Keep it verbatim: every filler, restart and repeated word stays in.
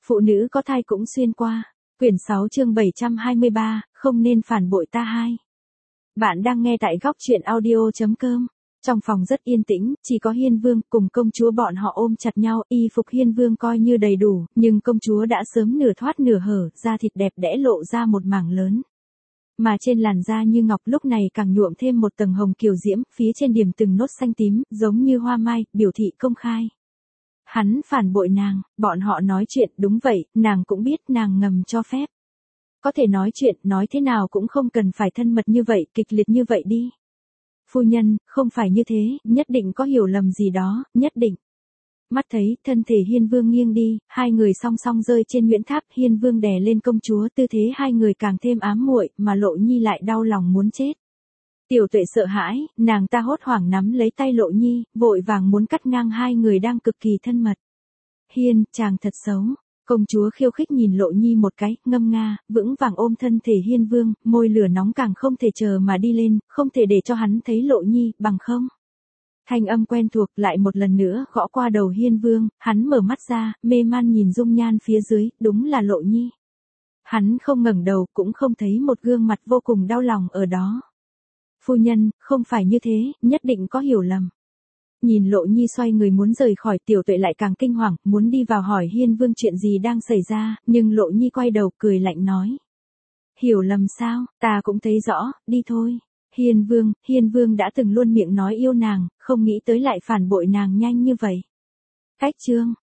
Phụ nữ có thai cũng xuyên qua. Quyển sáu chương bảy trăm hai mươi ba, không nên phản bội ta hai. Bạn đang nghe tại góc truyện audio chấm com. Trong phòng rất yên tĩnh, chỉ có Hiên Vương cùng công chúa bọn họ ôm chặt nhau, y phục Hiên Vương coi như đầy đủ, nhưng công chúa đã sớm nửa thoát nửa hở, da thịt đẹp đẽ lộ ra một mảng lớn. Mà trên làn da như ngọc lúc này càng nhuộm thêm một tầng hồng kiều diễm, phía trên điểm từng nốt xanh tím, giống như hoa mai, biểu thị công khai. Hắn phản bội nàng, bọn họ nói chuyện, đúng vậy, nàng cũng biết nàng ngầm cho phép. Có thể nói chuyện, nói thế nào cũng không cần phải thân mật như vậy, kịch liệt như vậy đi. Phu nhân, không phải như thế, nhất định có hiểu lầm gì đó, nhất định. Mắt thấy, thân thể Hiên Vương nghiêng đi, hai người song song rơi trên Nguyễn Tháp, Hiên Vương đè lên công chúa, tư thế hai người càng thêm ám muội, mà Lộ Nhi lại đau lòng muốn chết. Tiểu Tuệ sợ hãi, nàng ta hốt hoảng nắm lấy tay Lộ Nhi, vội vàng muốn cắt ngang hai người đang cực kỳ thân mật. Hiên, chàng thật xấu. Công chúa khiêu khích nhìn Lộ Nhi một cái, ngâm nga, vững vàng ôm thân thể Hiên Vương, môi lửa nóng càng không thể chờ mà đi lên, không thể để cho hắn thấy Lộ Nhi, bằng không. Thanh âm quen thuộc lại một lần nữa gõ qua đầu Hiên Vương, hắn mở mắt ra, mê man nhìn dung nhan phía dưới, đúng là Lộ Nhi. Hắn không ngẩng đầu, cũng không thấy một gương mặt vô cùng đau lòng ở đó. Phu nhân, không phải như thế, nhất định có hiểu lầm. Nhìn Lộ Nhi xoay người muốn rời khỏi, Tiểu Tuệ lại càng kinh hoàng, muốn đi vào hỏi Hiên Vương chuyện gì đang xảy ra, nhưng Lộ Nhi quay đầu cười lạnh nói. Hiểu lầm sao, ta cũng thấy rõ, đi thôi. Hiên Vương, Hiên Vương đã từng luôn miệng nói yêu nàng, không nghĩ tới lại phản bội nàng nhanh như vậy. Cách chương,